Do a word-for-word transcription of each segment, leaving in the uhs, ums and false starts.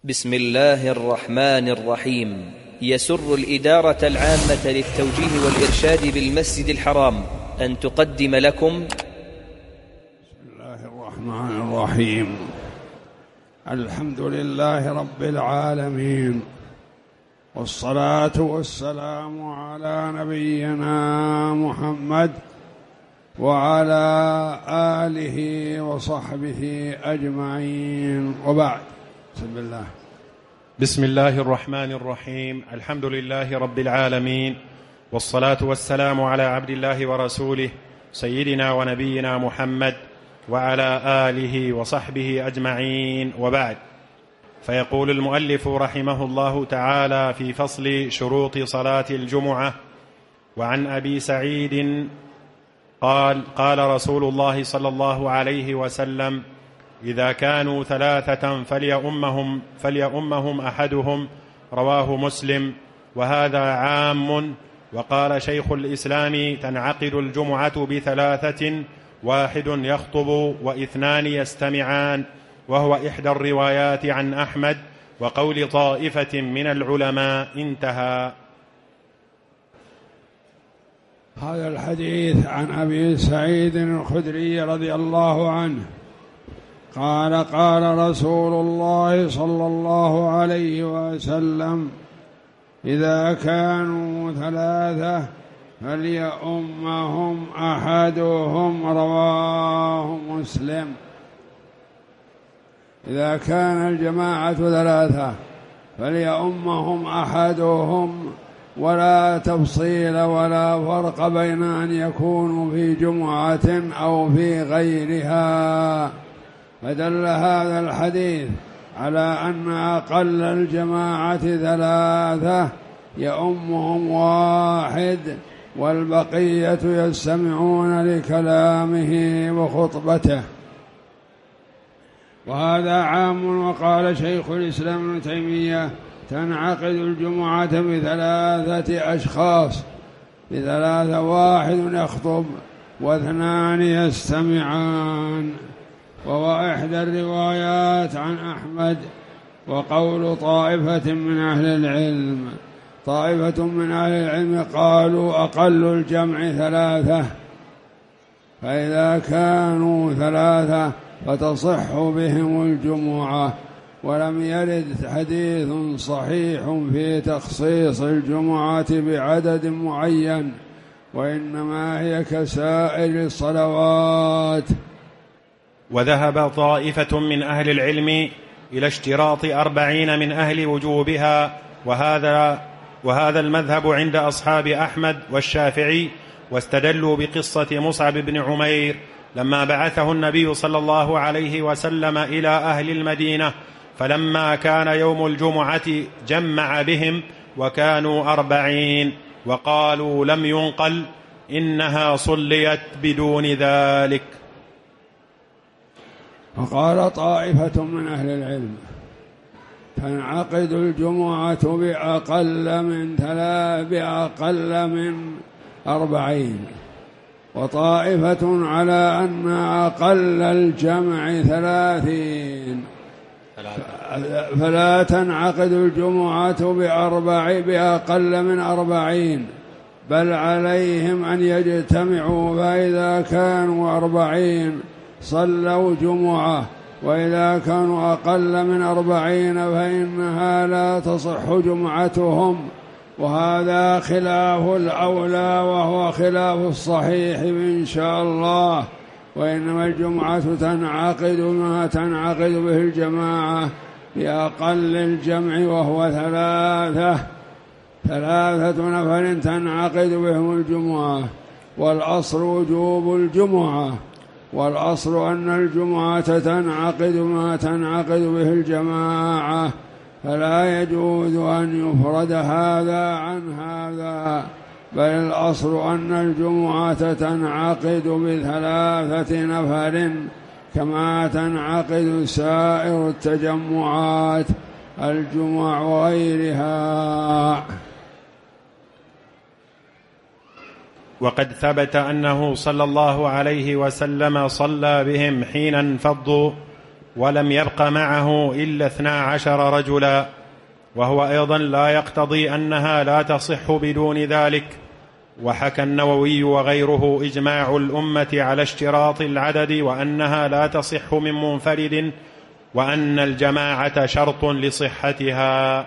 بسم الله الرحمن الرحيم. يسر الإدارة العامة للتوجيه والإرشاد بالمسجد الحرام أن تقدم لكم بسم الله الرحمن الرحيم. الحمد لله رب العالمين، والصلاة والسلام على نبينا محمد وعلى آله وصحبه أجمعين، وبعد. بسم الله بسم الله الرحمن الرحيم. الحمد لله رب العالمين، والصلاة والسلام على عبد الله ورسوله سيدنا ونبينا محمد وعلى آله وصحبه أجمعين، وبعد. فيقول المؤلف رحمه الله تعالى في فصل شروط صلاة الجمعة: وعن أبي سعيد قال: قال رسول الله صلى الله عليه وسلم: إذا كانوا ثلاثة فليؤمهم, فليؤمهم أحدهم. رواه مسلم. وهذا عام. وقال شيخ الإسلام: تنعقد الجمعة بثلاثة: واحد يخطب واثنان يستمعان، وهو إحدى الروايات عن أحمد وقول طائفة من العلماء. انتهى. هذا الحديث عن أبي سعيد الخدري رضي الله عنه قال: قال رسول الله صلى الله عليه وسلم: إذا كانوا ثلاثة فليؤمهم أحدهم. رواه مسلم. إذا كان الجماعة ثلاثة فليؤمهم أحدهم، ولا تفصيل ولا فرق بين أن يكونوا في جمعة أو في غيرها. فدل هذا الحديث على أن أقل الجماعة ثلاثة يؤمهم واحد، والبقية يستمعون لكلامه وخطبته. وهذا عام. وقال شيخ الإسلام ابن تيمية: تنعقد الجمعة بثلاثة أشخاص، بثلاثة: واحد يخطب واثنان يستمعان، وهو إحدى الروايات عن أحمد وقول طائفة من أهل العلم. طائفة من أهل العلم قالوا أقل الجمع ثلاثة، فإذا كانوا ثلاثة فتصح بهم الجمعة. ولم يرد حديث صحيح في تخصيص الجمعة بعدد معين، وإنما هي كسائر الصلوات. وذهب طائفة من أهل العلم إلى اشتراط أربعين من أهل وجوبها، وهذا, وهذا المذهب عند أصحاب أحمد والشافعي. واستدلوا بقصة مصعب بن عمير لما بعثه النبي صلى الله عليه وسلم إلى أهل المدينة، فلما كان يوم الجمعة جمع بهم وكانوا أربعين، وقالوا لم ينقل إنها صليت بدون ذلك. وقال طائفة من أهل العلم: تنعقد الجمعة بأقل من ثلاث بأقل من أربعين. وطائفة على أن أقل الجمع ثلاثين، فلا تنعقد الجمعة بأربع بأقل من أربعين، بل عليهم أن يجتمعوا، فإذا كانوا أربعين صلوا جمعة، وإذا كانوا أقل من أربعين فإنها لا تصح جمعتهم. وهذا خلاف الأولى، وهو خلاف الصحيح إن شاء الله. وإنما الجمعة تنعقد ما تنعقد به الجماعة بأقل الجمع، وهو ثلاثة ثلاثة نفر تنعقد بهم الجمعة. والأصل وجوب الجمعة، والأصل أن الجمعة تنعقد ما تنعقد به الجماعة، فلا يجوز أن يفرد هذا عن هذا، بل الأصل أن الجمعة تنعقد بثلاثة نفر كما تنعقد سائر التجمعات، الجمع وغيرها. وقد ثبت أنه صلى الله عليه وسلم صلى بهم حين انفضوا ولم يبق معه إلا اثنا عشر رجلا، وهو أيضا لا يقتضي أنها لا تصح بدون ذلك. وحكى النووي وغيره إجماع الأمة على اشتراط العدد، وأنها لا تصح من منفرد، وأن الجماعة شرط لصحتها.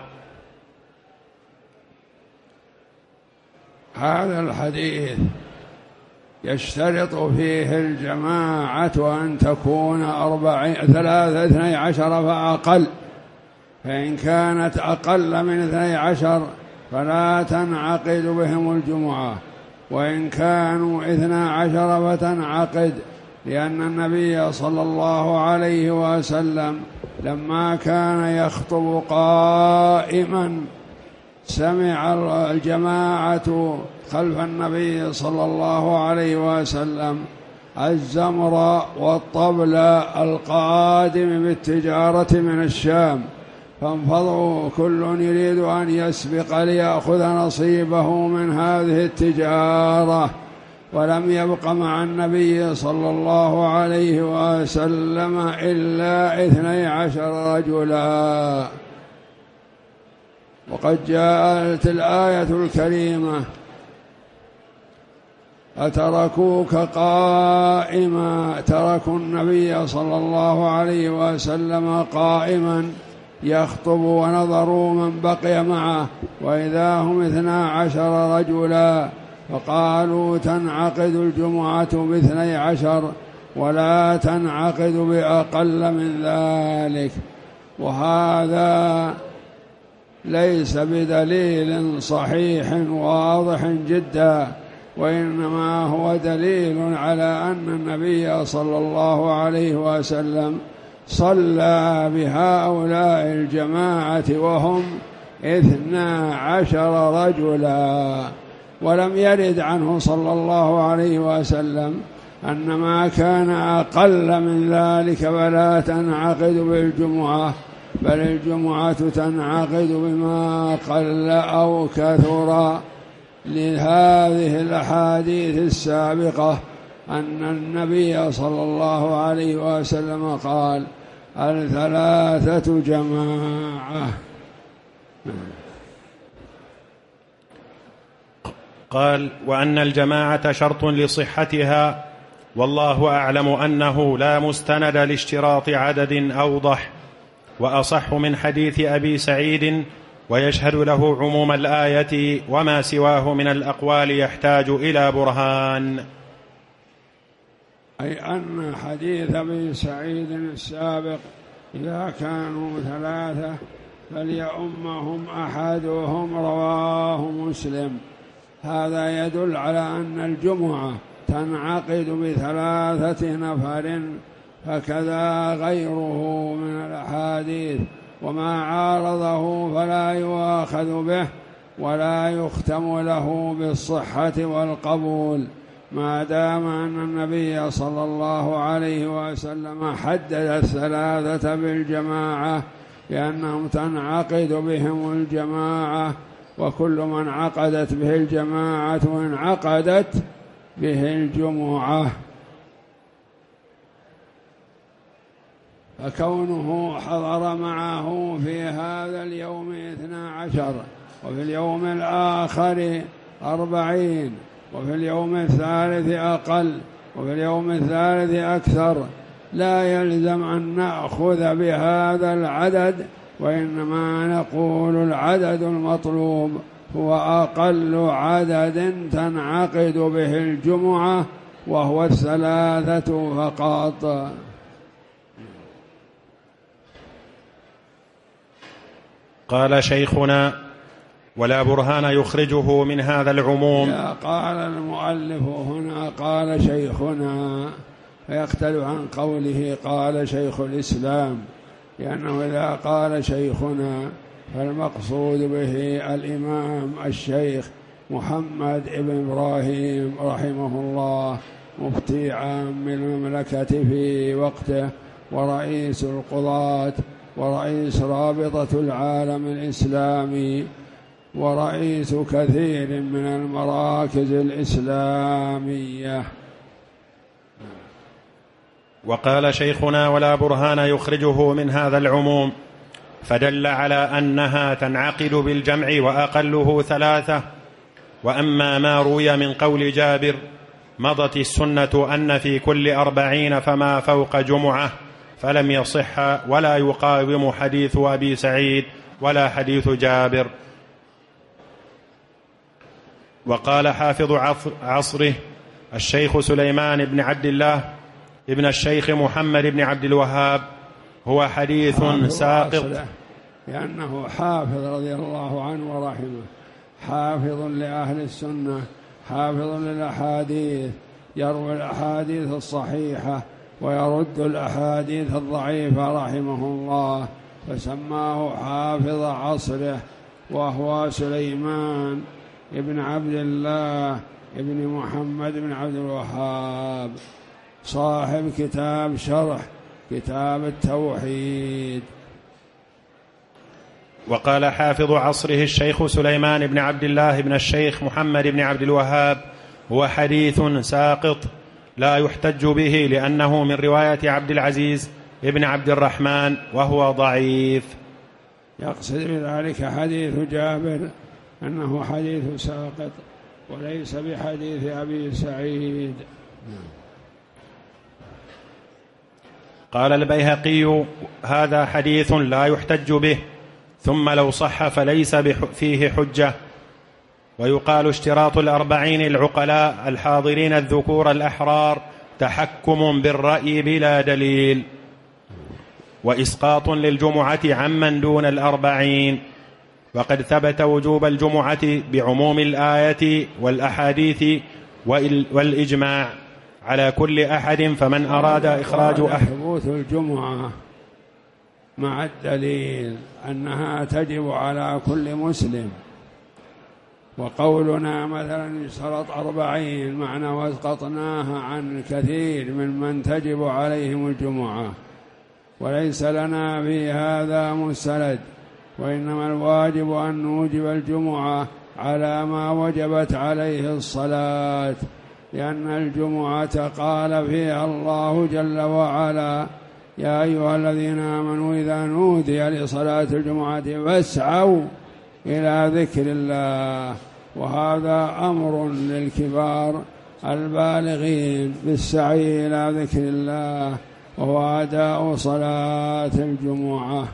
هذا الحديث يشترط فيه الجماعة أن تكون أربعين ثلاثة اثني عشر فأقل، فإن كانت أقل من اثني عشر فلا تنعقد بهم الجمعة، وإن كانوا اثنا عشر فتنعقد، لأن النبي صلى الله عليه وسلم لما كان يخطب قائما سمع الجماعة خلف النبي صلى الله عليه وسلم الزمر والطبل القادم بالتجارة من الشام، فانفضوا كل يريد أن يسبق ليأخذ نصيبه من هذه التجارة، ولم يبق مع النبي صلى الله عليه وسلم إلا اثني عشر رجلا. وقد جاءت الآية الكريمة: أتركوك قائما، تركوا النبي صلى الله عليه وسلم قائما يخطب ونظروا من بقي معه وإذا هم اثنا عشر رجلا، فقالوا تنعقد الجمعة باثني عشر ولا تنعقد بأقل من ذلك. وهذا ليس بدليل صحيح واضح جدا، وإنما هو دليل على أن النبي صلى الله عليه وسلم صلى بهؤلاء الجماعة وهم اثنا عشر رجلا، ولم يرد عنه صلى الله عليه وسلم أن ما كان أقل من ذلك فلا تنعقد بالجمعة، بل الجمعة تنعقد بما قل أو كثر، لهذه الأحاديث السابقة أن النبي صلى الله عليه وسلم قال: الثلاثة جماعة. قال: وأن الجماعة شرط لصحتها، والله أعلم أنه لا مستند لاشتراط عدد أوضح وأصح من حديث أبي سعيد، ويشهد له عموم الآية، وما سواه من الأقوال يحتاج إلى برهان. أي أن حديث أبي سعيد السابق إذا كانوا ثلاثة فليؤمهم أحدهم، رواه مسلم. هذا يدل على أن الجمعة تنعقد بثلاثة نفر، فكذا غيره من الأحاديث، وما عارضه فلا يؤاخذ به ولا يختم له بالصحة والقبول، ما دام أن النبي صلى الله عليه وسلم حدد الثلاثة بالجماعة لأنهم تنعقد بهم الجماعة، وكل من عقدت به الجماعة انعقدت به الجمعة. فكونه حضر معه في هذا اليوم اثنا عشر، وفي اليوم الآخر أربعين، وفي اليوم الثالث أقل، وفي اليوم الثالث أكثر، لا يلزم أن نأخذ بهذا العدد، وإنما نقول العدد المطلوب هو أقل عدد تنعقد به الجمعة، وهو الثلاثة فقط. قال شيخنا: ولا برهان يخرجه من هذا العموم. قال المؤلف هنا قال شيخنا، فيختلف عن قوله قال شيخ الإسلام، لأنه إذا قال شيخنا فالمقصود به الإمام الشيخ محمد بن إبراهيم رحمه الله، مفتي عام المملكة في وقته، ورئيس القضاة، ورئيس رابطة العالم الإسلامي، ورئيس كثير من المراكز الإسلامية. وقال شيخنا: ولا برهان يخرجه من هذا العموم، فدل على أنها تنعقد بالجمع وأقله ثلاثة. وأما ما روي من قول جابر: مضت السنة أن في كل أربعين فما فوق جمعة، فلم يصح ولا يقاوم حديث أبي سعيد ولا حديث جابر. وقال حافظ عصره الشيخ سليمان بن عبد الله ابن الشيخ محمد بن عبد الوهاب: هو حديث ساقط، لأنه حافظ رضي الله عنه ورحمه، حافظ لأهل السنة، حافظ للأحاديث، يروي الأحاديث الصحيحة ويرد الأحاديث الضعيفة رحمه الله، فسماه حافظ عصره، وهو سليمان ابن عبد الله ابن محمد بن عبد الوهاب، صاحب كتاب شرح كتاب التوحيد. وقال حافظ عصره الشيخ سليمان بن عبد الله بن الشيخ محمد بن عبد الوهاب: هو حديث ساقط لا يحتج به، لأنه من رواية عبد العزيز ابن عبد الرحمن وهو ضعيف. يقصد بذلك حديث جابر أنه حديث ساقط وليس بحديث أبي سعيد. قال البيهقي: هذا حديث لا يحتج به، ثم لو صح فليس فيه حجة. ويقال: اشتراط الأربعين العقلاء الحاضرين الذكور الأحرار تحكم بالرأي بلا دليل، وإسقاط للجمعة عمن دون الأربعين. وقد ثبت وجوب الجمعة بعموم الآية والأحاديث والإجماع على كل أحد، فمن أراد إخراج أحد. ثبوت الجمعة مع الدليل أنها تجب على كل مسلم، وقولنا مثلا اشترط أربعين معنى واسقطناها عن كثير ممن تجب عليهم الجمعة، وليس لنا في هذا مستند، وإنما الواجب أن نوجب الجمعة على ما وجبت عليه الصلاة، لأن الجمعة قال فيها الله جل وعلا: يا أيها الذين آمنوا إذا نودي لصلاة الجمعة فاسعوا إلى ذكر الله. وهذا أمر للكبار البالغين بالسعي إلى ذكر الله، وهو أداء صلاة الجمعة.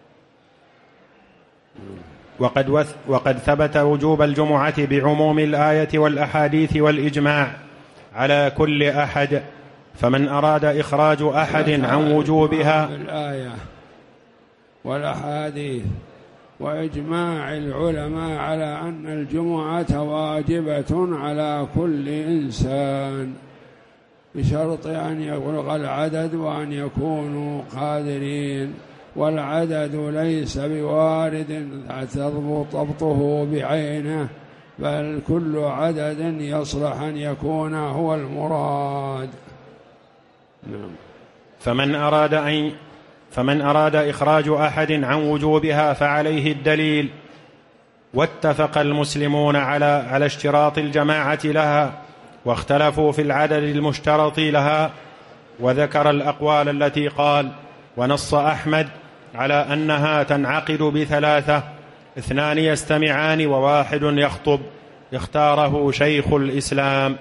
وقد, وقد ثبت وجوب الجمعة بعموم الآية والأحاديث والإجماع على كل أحد، فمن أراد إخراج أحد عن وجوبها الآية والأحاديث وإجماع العلماء على أن الجمعة واجبة على كل إنسان، بشرط أن يبلغ العدد وأن يكونوا قادرين، والعدد ليس بوارد تضبط ضبطه بعينه، بل كل عدد يصلح أن يكون هو المراد. نعم. فمن أراد أن فمن أراد إخراج أحد عن وجوبها فعليه الدليل. واتفق المسلمون على على اشتراط الجماعة لها، واختلفوا في العدد المشترط لها، وذكر الأقوال التي قال. ونص أحمد على أنها تنعقد بثلاثة: اثنان يستمعان وواحد يخطب، اختاره شيخ الإسلام.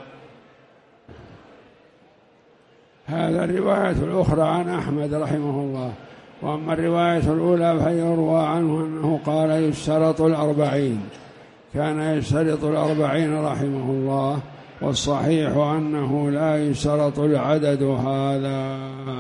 هذا الرواية الأخرى عن أحمد رحمه الله. وأما الرواية الأولى فيروى عنه أنه قال يشترط الأربعين، كان يشترط الأربعين رحمه الله، والصحيح أنه لا يشترط العدد هذا.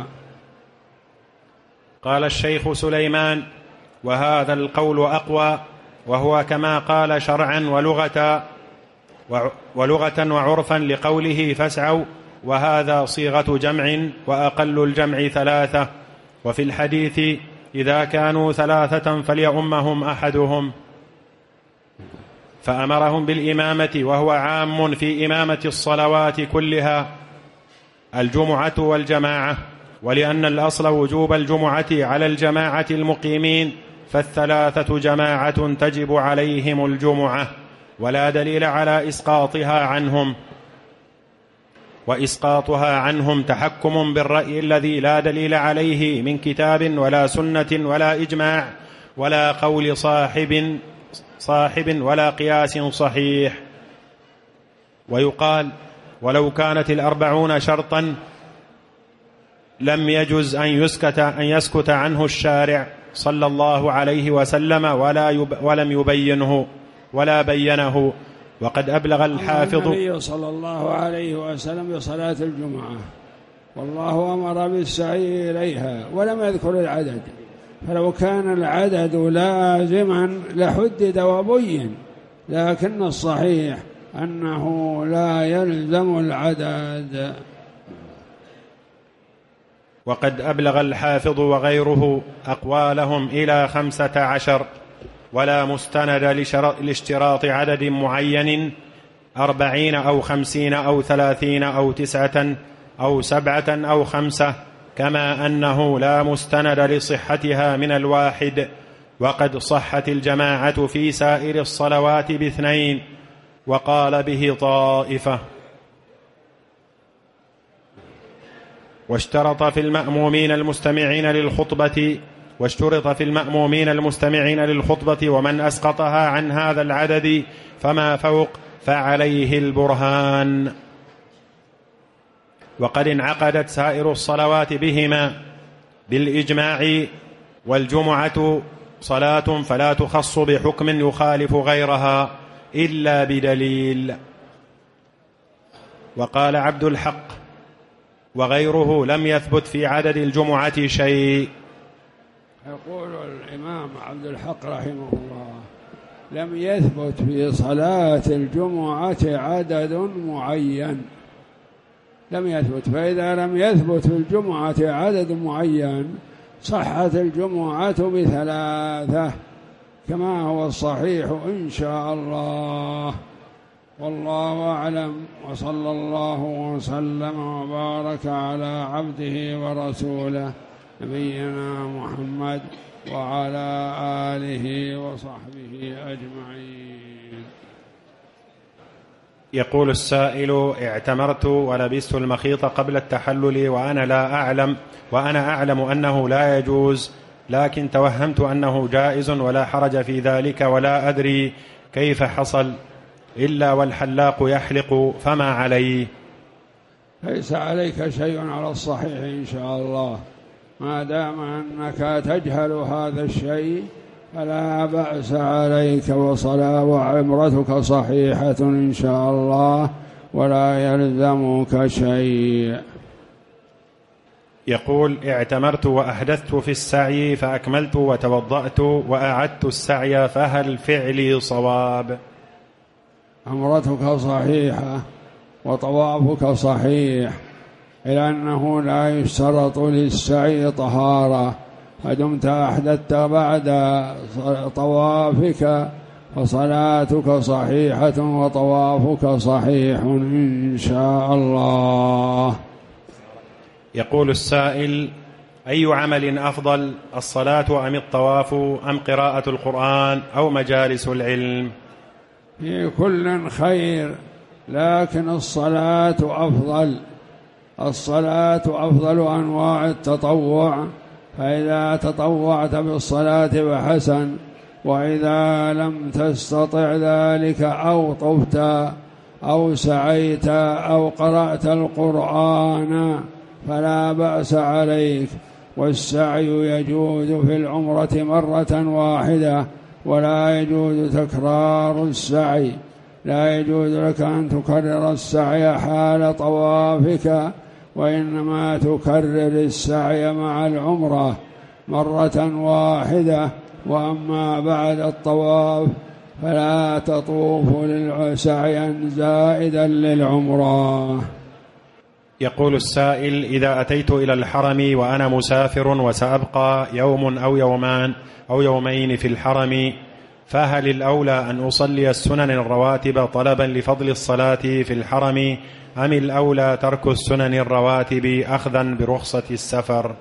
قال الشيخ سليمان: وهذا القول أقوى، وهو كما قال شرعا ولغة ولغة وعرفا لقوله فاسعوا، وهذا صيغة جمع، وأقل الجمع ثلاثة. وفي الحديث: إذا كانوا ثلاثة فليؤمهم أحدهم، فأمرهم بالإمامة، وهو عام في إمامة الصلوات كلها، الجمعة والجماعة. ولأن الأصل وجوب الجمعة على الجماعة المقيمين، فالثلاثة جماعة تجب عليهم الجمعة، ولا دليل على إسقاطها عنهم. وإسقاطها عنهم تحكم بالرأي الذي لا دليل عليه من كتاب ولا سنة ولا إجماع ولا قول صاحب صاحب ولا قياس صحيح. ويقال: ولو كانت الأربعون شرطا لم يجز أن يسكت, أن يسكت عنه الشارع صلى الله عليه وسلم ولا يب ولم يبينه ولا بينه. وقد أبلغ الحافظ النبي صلى الله عليه وسلم بصلاة الجمعة، والله أمر بالسعي إليها ولم يذكر العدد، فلو كان العدد لازما لحدد وبين، لكن الصحيح أنه لا يلزم العدد. وقد أبلغ الحافظ وغيره أقوالهم إلى خمسة عشر، ولا مستند لاشتراط عدد معين، أربعين أو خمسين أو ثلاثين أو تسعة أو سبعة أو خمسة، كما أنه لا مستند لصحتها من الواحد. وقد صحت الجماعة في سائر الصلوات باثنين، وقال به طائفة. واشترط في المأمومين المستمعين للخطبة واشترط في المأمومين المستمعين للخطبة ومن أسقطها عن هذا العدد فما فوق فعليه البرهان. وقد انعقدت سائر الصلوات بهما بالإجماع، والجمعة صلاة فلا تخص بحكم يخالف غيرها إلا بدليل. وقال عبد الحق وغيره: لم يثبت في عدد الجمعة شيء. يقول الإمام عبد الحق رحمه الله: لم يثبت في صلاة الجمعة عدد معين، لم يثبت. فإذا لم يثبت في الجمعة عدد معين صحت الجمعة بثلاثة كما هو الصحيح إن شاء الله، والله أعلم. وصلى الله وسلم وبارك على عبده ورسوله نبينا محمد وعلى آله وصحبه أجمعين. يقول السائل: اعتمرت ولبست المخيط قبل التحلل وأنا لا أعلم وأنا أعلم أنه لا يجوز، لكن توهمت أنه جائز ولا حرج في ذلك، ولا أدري كيف حصل إلا والحلاق يحلق، فما عليه؟ ليس عليك شيء على الصحيح إن شاء الله، ما دام أنك تجهل هذا الشيء فلا بأس عليك، وصلاة وعمرتك صحيحة إن شاء الله ولا يلزمك شيء. يقول: اعتمرت وأحدثت في السعي فأكملت وتوضأت وأعدت السعي، فهل فعلي صواب؟ عمرتك صحيحة وطوافك صحيح، إلا أنه لا يشترط للسعي طهارة، فدمت أحدثت بعد طوافك فصلاتك صحيحة وطوافك صحيح إن شاء الله. يقول السائل: أي عمل أفضل، الصلاة أم الطواف أم قراءة القرآن أو مجالس العلم؟ في كل خير، لكن الصلاة أفضل، الصلاة أفضل أنواع التطوع، فإذا تطوعت بالصلاة فحسن، وإذا لم تستطع ذلك أو طفت أو سعيت أو قرأت القرآن فلا بأس عليك. والسعي يجوز في العمرة مرة واحدة، ولا يجوز تكرار السعي، لا يجوز لك أن تكرر السعي حال طوافك، وإنما تكرر السعي مع العمرة مرة واحدة. وأما بعد الطواف فلا تطوف سعيا زائدا للعمرة. يقول السائل: إذا أتيت إلى الحرم وأنا مسافر وسأبقى يوم أو يومان أو يومين في الحرم، فهل الأولى أن أصلي السنن الرواتب طلبا لفضل الصلاة في الحرم، أم الأولى ترك السنن الرواتب أخذا برخصة السفر؟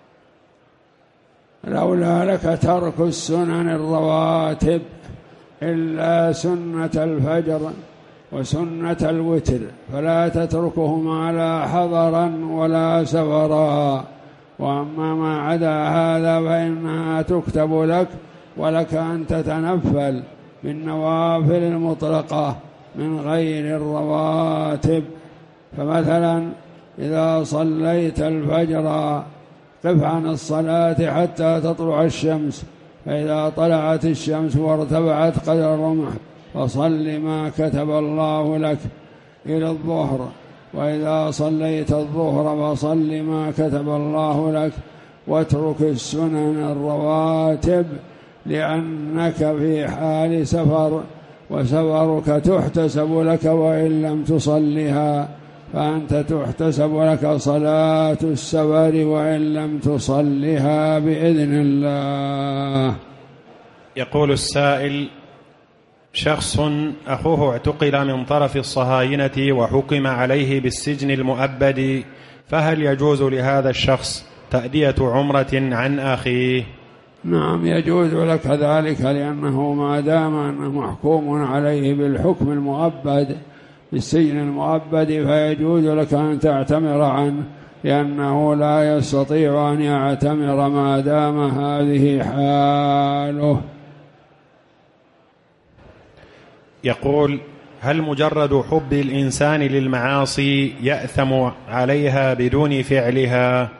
الأولى لك ترك السنن الرواتب إلا سنة الفجر، وسنة الوتر، فلا تتركهما لا حضرا ولا سفرا. وأما ما عدا هذا فإنها تكتب لك، ولك أن تتنفل بالنوافل المطلقة من غير الرواتب. فمثلا إذا صليت الفجر قف عن الصلاة حتى تطلع الشمس، فإذا طلعت الشمس وارتفعت قدر الرمح فصل ما كتب الله لك إلى الظهر. وإذا صليت الظهر فصل ما كتب الله لك، واترك السنن الرواتب لأنك في حال سفر، وسفرك تحتسب لك وإن لم تصلها، فأنت تحتسب لك صلاة السفر وإن لم تصلها بإذن الله. يقول السائل: شخص أخوه اعتقل من طرف الصهاينة وحكم عليه بالسجن المؤبد، فهل يجوز لهذا الشخص تأدية عمرة عن أخيه؟ نعم يجوز لك ذلك، لأنه ما دام أنه محكوم عليه بالحكم المؤبد بالسجن المؤبد فيجوز لك أن تعتمر عنه، لأنه لا يستطيع أن يعتمر ما دام هذه حاله. يقول: هل مجرد حب الإنسان للمعاصي يأثم عليها بدون فعلها؟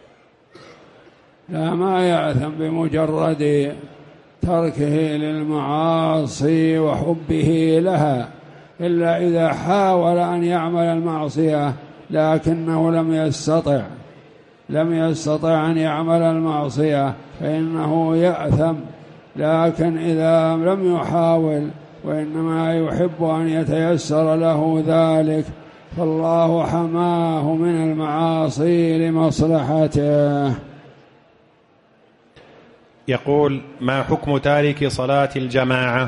لا، ما يأثم بمجرد تركه للمعاصي وحبه لها، إلا إذا حاول أن يعمل المعصية لكنه لم يستطع لم يستطع أن يعمل المعصية فإنه يأثم. لكن إذا لم يحاول وإنما يحب أن يتيسر له ذلك فالله حماه من المعاصي لمصلحته. يقول: ما حكم تارك صلاة الجماعة؟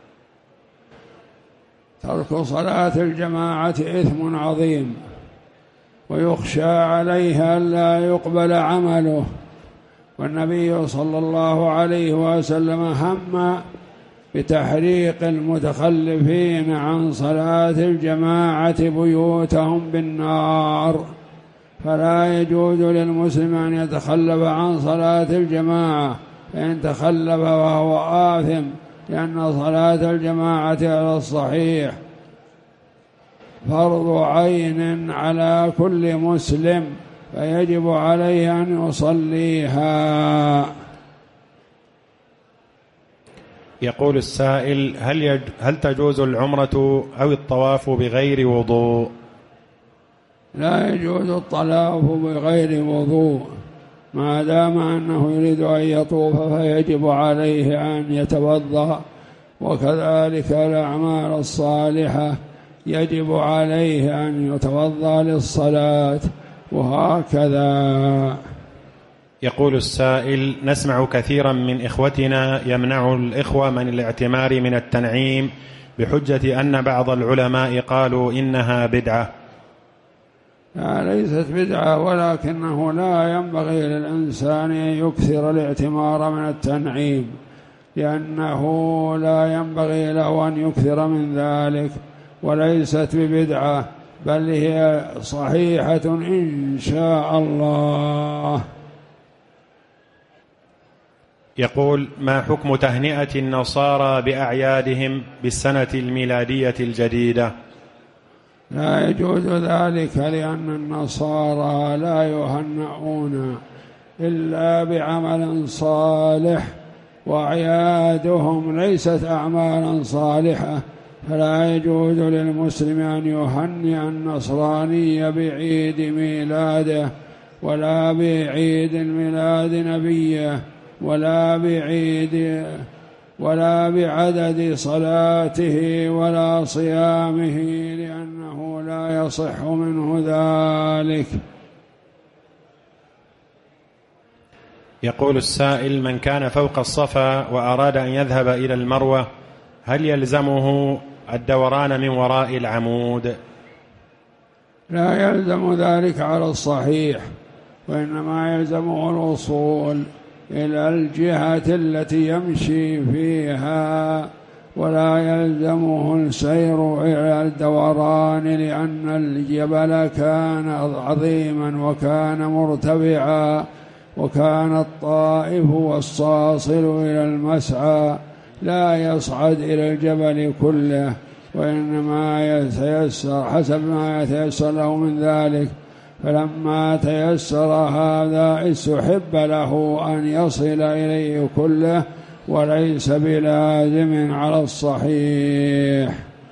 ترك صلاة الجماعة إثم عظيم، ويخشى عليها لا يقبل عمله. والنبي صلى الله عليه وسلم هم بتحريق المتخلفين عن صلاة الجماعة بيوتهم بالنار، فلا يجوز للمسلم أن يتخلف عن صلاة الجماعة، فإن تخلف وهو آثم، لأن صلاة الجماعة على الصحيح فرض عين على كل مسلم، فيجب عليه أن يصليها. يقول السائل: هل, يج... هل تجوز العمرة أو الطواف بغير وضوء؟ لا يجوز الطواف بغير وضوء، ما دام أنه يريد أن يطوف فيجب عليه أن يتوضأ، وكذلك الأعمال الصالحة يجب عليه أن يتوضأ للصلاة، وهكذا. يقول السائل: نسمع كثيرا من إخوتنا يمنع الإخوة من الاعتمار من التنعيم بحجة أن بعض العلماء قالوا إنها بدعة. لا، ليست بدعة، ولكنه لا ينبغي للإنسان أن يكثر الاعتمار من التنعيم، لأنه لا ينبغي له أن يكثر من ذلك، وليست ببدعة بل هي صحيحة إن شاء الله. يقول: ما حكم تهنئة النصارى بأعيادهم بالسنة الميلادية الجديدة؟ لا يجوز ذلك، لأن النصارى لا يهنئون إلا بعمل صالح، وأعيادهم ليست أعمالا صالحة، فلا يجوز للمسلم أن يهنئ النصراني بعيد ميلاده، ولا بعيد ميلاد نبيه، ولا بعيد ولا بعدد صلاته ولا صيامه، لأنه لا يصح منه ذلك. يقول السائل: من كان فوق الصفا وأراد أن يذهب إلى المروة هل يلزمه الدوران من وراء العمود؟ لا يلزم ذلك على الصحيح، وإنما يلزمه الوصول إلى الجهة التي يمشي فيها ولا يلزمه السير إلى الدوران، لأن الجبل كان عظيما وكان مرتفعا، وكان الطائف والصاصل إلى المسعى لا يصعد إلى الجبل كله، وإنما يتيسر حسب ما يتيسر له من ذلك. فلما تيسر هذا استحب له أن يصل إليه كله، وليس بلازم على الصحيح.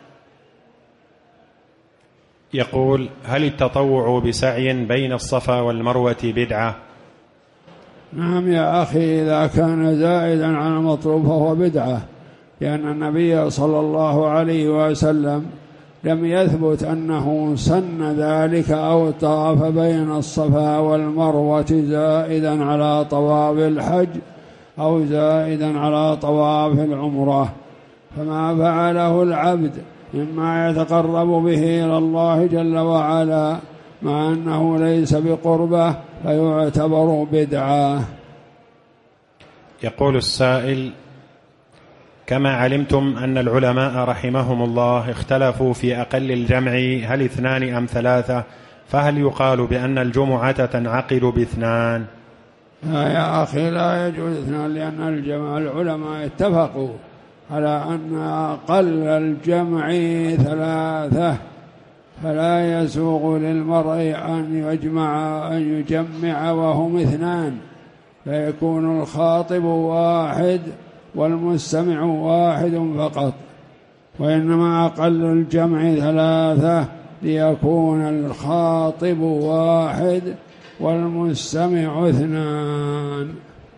يقول: هل التطوع بسعي بين الصفا والمروة بدعة؟ نعم يا أخي، إذا كان زائدا عن المطلوب فهو بدعة، لأن النبي صلى الله عليه وسلم لم يثبت أنه سن ذلك أو طاف بين الصفا والمروة زائدا على طواف الحج أو زائدا على طواف العمرة. فما فعله العبد مما يتقرب به إلى الله جل وعلا مع أنه ليس بقربة فيعتبر بدعة. يقول السائل: كما علمتم أن العلماء رحمهم الله اختلفوا في أقل الجمع هل اثنان أم ثلاثة، فهل يقال بأن الجمعة تنعقد باثنان؟ لا يا أخي، لا يجوز اثنان، لأن الجمع العلماء اتفقوا على أن أقل الجمع ثلاثة، فلا يسوغ للمرء أن يجمع أن يجمع وهم اثنان، فيكون الخاطب واحد والمستمع واحد فقط، وإنما أقل الجمع ثلاثة ليكون الخاطب واحد والمستمع اثنان.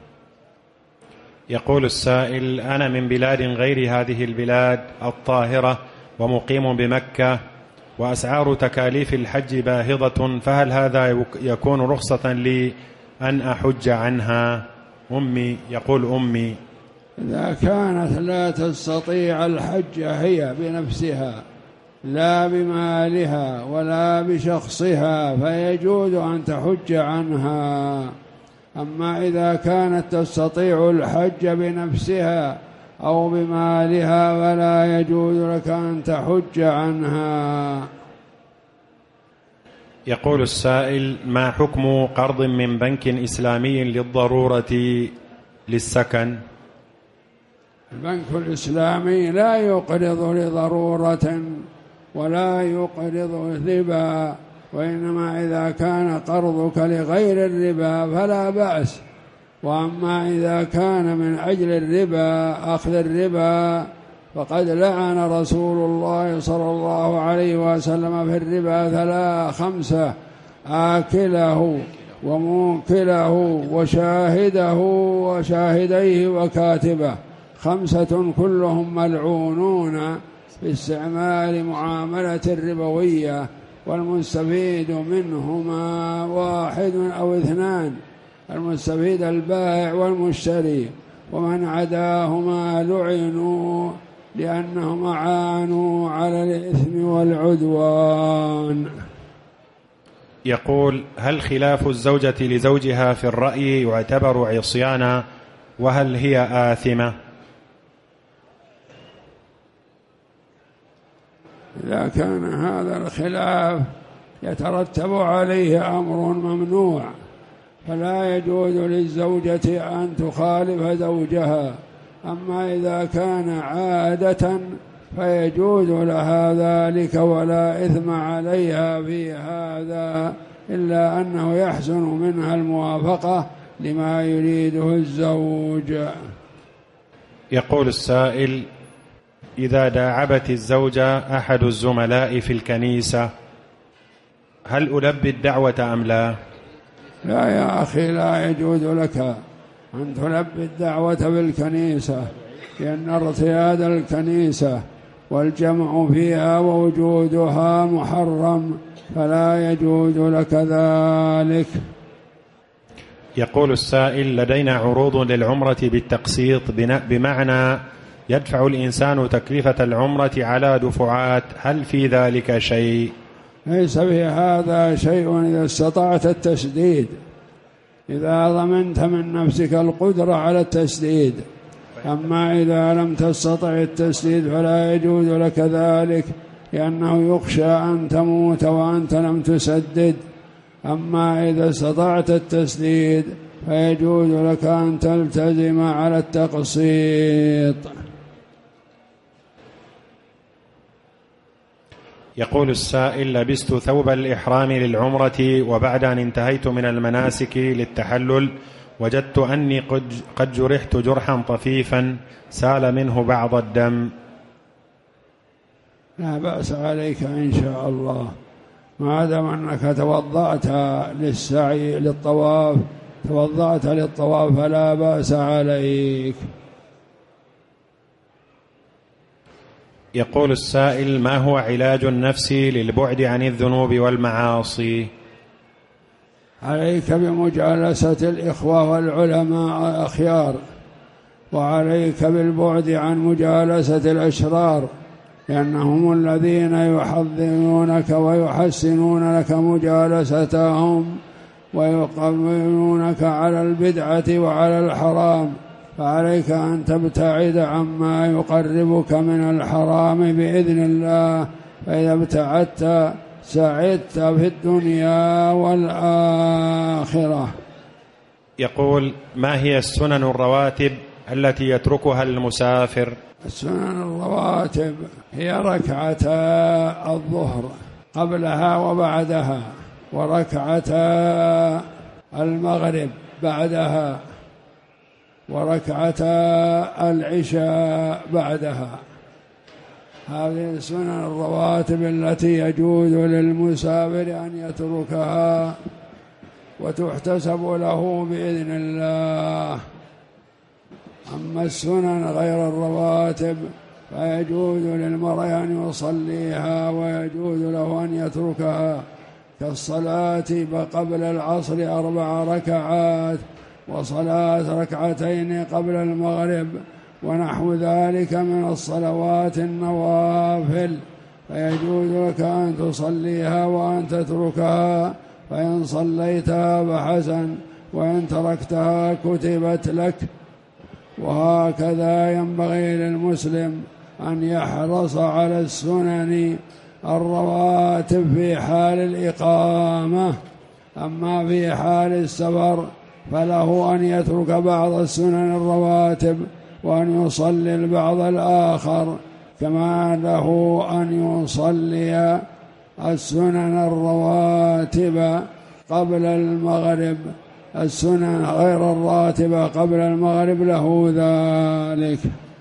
يقول السائل: أنا من بلاد غير هذه البلاد الطاهرة ومقيم بمكة، وأسعار تكاليف الحج باهظة، فهل هذا يكون رخصة لي أن أحج عنها؟ أمي يقول أمي إذا كانت لا تستطيع الحج هي بنفسها لا بمالها ولا بشخصها فيجوز أن تحج عنها. أما إذا كانت تستطيع الحج بنفسها أو بمالها فلا يجوز لك أن تحج عنها. يقول السائل: ما حكم قرض من بنك إسلامي للضرورة للسكن؟ البنك الإسلامي لا يقرض لضرورة ولا يقرض ربا، وإنما إذا كان قرضك لغير الربا فلا بأس، وأما إذا كان من أجل الربا أخذ الربا فقد لعن رسول الله صلى الله عليه وسلم في الربا ثلاث خمسة: آكله وموكله وشاهده وشاهديه وكاتبه، خمسة كلهم ملعونون باستعمال معاملة الربوية، والمستفيد منهما واحد أو اثنان: المستفيد البائع والمشتري، ومن عداهما لعنوا لأنهم أعانوا على الإثم والعدوان. يقول: هل خلاف الزوجة لزوجها في الرأي يعتبر عصيانا، وهل هي آثمة؟ إذا كان هذا الخلاف يترتب عليه أمر ممنوع فلا يجوز للزوجة أن تخالف زوجها، أما إذا كان عادة فيجوز لها ذلك ولا إثم عليها في هذا، إلا أنه يحسن منها الموافقة لما يريده الزوج. يقول السائل: إذا داعبت الزوجة أحد الزملاء في الكنيسة هل ألبي الدعوة أم لا؟ لا يا أخي، لا يجوز لك أن تلبي الدعوة بالكنيسة، لأن ارتياد الكنيسة والجمع فيها ووجودها محرم، فلا يجوز لك ذلك. يقول السائل: لدينا عروض للعمرة بالتقسيط، بمعنى يدفع الإنسان تكلفة العمرة على دفعات، هل في ذلك شيء؟ ليس في هذا شيء إذا استطعت التسديد، إذا ضمنت من نفسك القدرة على التسديد، أما إذا لم تستطع التسديد فلا يجوز لك ذلك، لأنه يخشى أن تموت وأنت لم تسدد. أما إذا استطعت التسديد فيجوز لك أن تلتزم على التقسيط. يقول السائل: لبست ثوب الإحرام للعمرة، وبعد أن انتهيت من المناسك للتحلل وجدت أني قد جرحت جرحا طفيفا سال منه بعض الدم. لا بأس عليك إن شاء الله، ما دام أنك توضأت للسعي للطواف توضأت للطواف فلا بأس عليك. يقول السائل: ما هو علاج النفس للبعد عن الذنوب والمعاصي؟ عليك بمجالسة الإخوة والعلماء الأخيار، وعليك بالبعد عن مجالسة الأشرار، لأنهم الذين يحذرونك ويحسنون لك مجالستهم ويقومونك على البدعة وعلى الحرام، فعليك أن تبتعد عما يقربك من الحرام بإذن الله، فإذا ابتعدت سعدت في الدنيا والآخرة. يقول: ما هي السنن الرواتب التي يتركها المسافر؟ السنن الرواتب هي ركعتا الظهر قبلها وبعدها، وركعتا المغرب بعدها، وركعتا العشاء بعدها. هذه السنن الرواتب التي يجوز للمسافر أن يتركها وتحتسب له بإذن الله. أما السنن غير الرواتب فيجوز للمرء أن يصليها ويجوز له أن يتركها، كالصلاة قبل العصر أربع ركعات، وصلاة ركعتين قبل المغرب، ونحو ذلك من الصلوات النوافل، فيجوز لك أن تصليها وأن تتركها، فإن صليتها فحسن، وإن تركتها كتبت لك. وهكذا ينبغي للمسلم أن يحرص على السنن الرواتب في حال الإقامة. أما في حال السفر فله أن يترك بعض السنن الرواتب وأن يصلي البعض الآخر، كما له أن يصلي السنن الرواتب قبل المغرب، السنن غير الراتبة قبل المغرب له ذلك.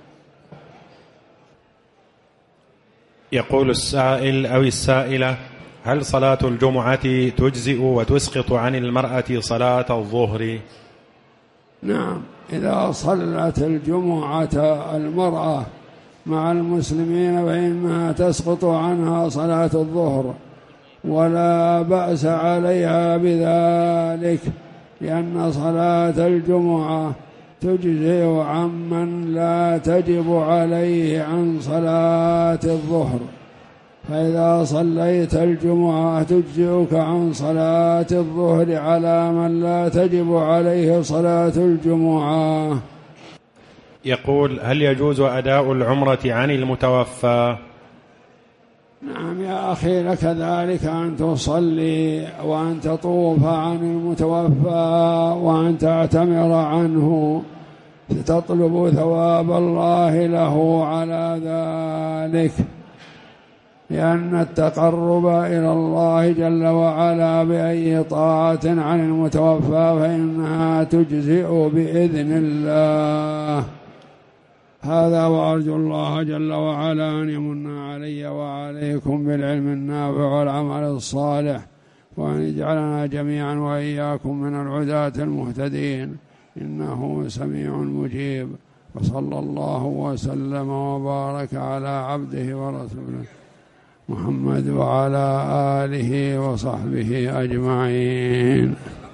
يقول السائل أو السائلة: هل صلاة الجمعة تجزئ وتسقط عن المرأة صلاة الظهر؟ نعم، إذا صلت الجمعة المرأة مع المسلمين فإنها تسقط عنها صلاة الظهر، ولا بأس عليها بذلك، لأن صلاة الجمعة تجزئ عمن لا تجب عليه عن صلاة الظهر، فإذا صليت الجمعة تجزئك عن صلاة الظهر على من لا تجب عليه صلاة الجمعة. يقول: هل يجوز أداء العمرة عن المتوفى؟ نعم يا أخي، لك ذلك أن تصلي وأن تطوف عن المتوفى وأن تعتمر عنه، تطلب ثواب الله له على ذلك، لأن التقرب إلى الله جل وعلا بأي طاعة عن المتوفى فإنها تجزئ بإذن الله. هذا، وأرجو الله جل وعلا أن يمن علي وعليكم بالعلم النافع والعمل الصالح، وأن يجعلنا جميعا وإياكم من العداة المهتدين، إنه سميع مجيب. وصلى الله وسلم وبارك على عبده ورسوله محمد وعلى آله وصحبه أجمعين.